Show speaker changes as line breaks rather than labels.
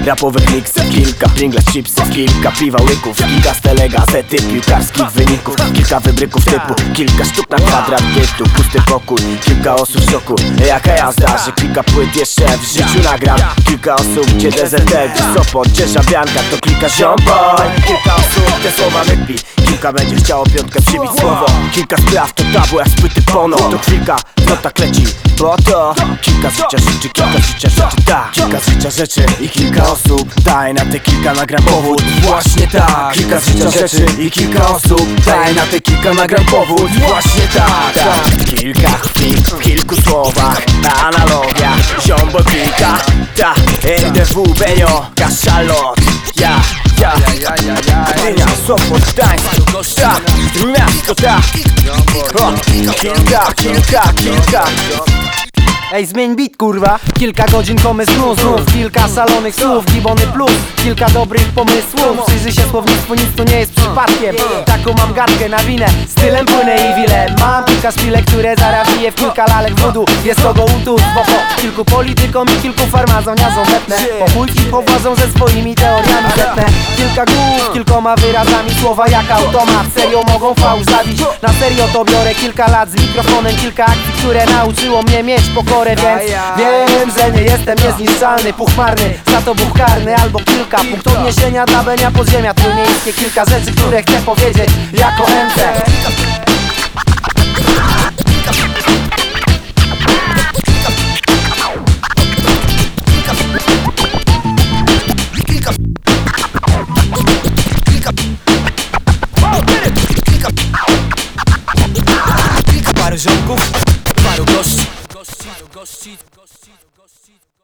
rapowych miksów kilka, Pringles, chipsów kilka, piwa, łyków kilka, stele gazety, piłkarskich wyników kilka wybryków typu, kilka sztuk na kwadrat bytu, pusty pokój, kilka osób w szoku. Jaka jazda, że kilka płyt jeszcze w życiu nagram. Kilka osób, gdzie DZT, gdzie Sopot, gdzie Żabianka, to kilka ziomboj. Kilka osób, te słowa wypi, kilka będzie chciało piątkę przybić słowo. Kilka spraw to tabu jak spłyty pono, to chwilka, no tak leci, bo to kilka z życia rzeczy, kilka z życia rzeczy, tak. Kilka z życia rzeczy i kilka osób, daj na te kilka nagram powód. Właśnie tak, kilka z życia rzeczy i kilka osób, daj na te kilka nagram powód. Właśnie tak. Kilka chwil w kilku słowach, analogia, ziombo kilka, ta, RDW, Benio, Kaszalot, ja, Gdynia, Sopot, Gdańsk, ta, miasto, ta. Kilka.
Ej, zmień beat, kurwa. Kilka godzin pomysłu, znów kilka szalonych słów, gibony plus, kilka dobrych pomysłów. Przyjrzy się słownictwu, nic tu nie jest przypadkiem. Taką mam gadkę na winę, stylem płynę i wilem. Mam kilka szpilek, które zarabiję w kilka lalek wodu. Jest kogo utus, bo po kilku politykom i kilku farmazoniarzom wetnę. Po chuj i powadzą ze swoimi teoriami zetnę. Kilka głów, kilkoma wyrazami, słowa jak automat. Serio mogą fałsz zabić, na serio to biorę kilka lat z mikrofonem. Kilka akcji, które nauczyło mnie mieć pokorę. Więc wiem, że nie jestem niezniszczalny, puchmarny, za to buch karny albo kilka punkt odniesienia dla Benia podziemia trójmiejskie. Kilka rzeczy, które chcę powiedzieć jako MC.
Paru ziomków, paru gości.